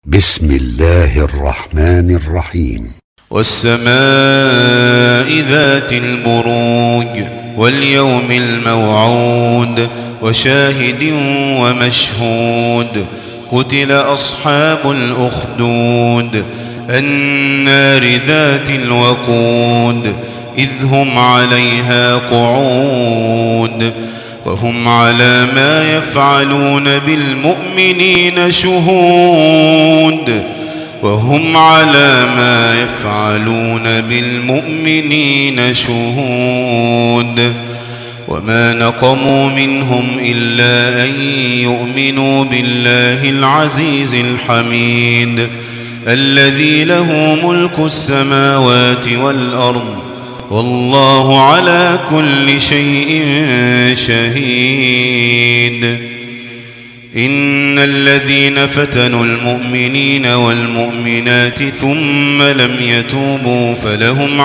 بسم الله الرحمن الرحيم. والسماء ذات البروج واليوم الموعود وشاهد ومشهود. قتل أصحاب الأخدود النار ذات الوقود إذ هم عليها قعود وهم على ما يفعلون بالمؤمنين شهود وهم على ما يفعلون بالمؤمنين شهود. وما نقموا منهم إلا أن يؤمنوا بالله العزيز الحميد الذي له ملك السماوات والأرض والله على كل شيء شهيد. إن الذين فتنوا المؤمنين والمؤمنات ثم لم يتوبوا فلهم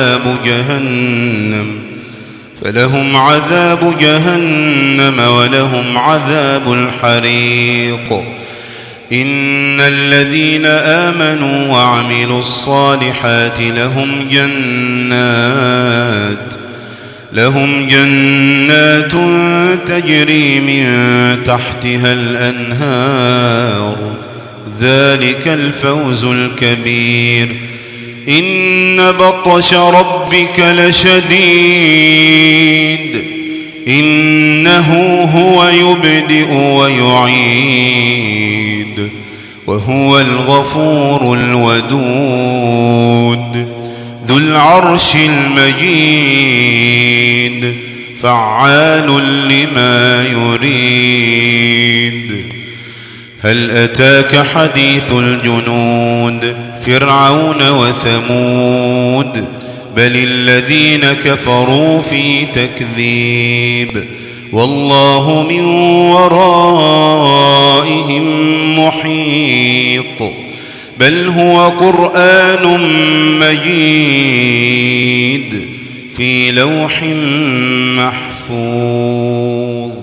عذاب جهنم ولهم عذاب الحريق. إن الذين آمنوا وعملوا الصالحات لهم جنات تجري من تحتها الأنهار ذلك الفوز الكبير. إن بطش ربك لشديد إنه هو يبدئ ويعيد وهو الغفور الودود ذو العرش المجيد فعال لما يريد. هل أتاك حديث الجنود فرعون وثمود بل الذين كفروا في تكذيب والله من ورائهم محيط بل هو قرآن مجيد في لوح محفوظ.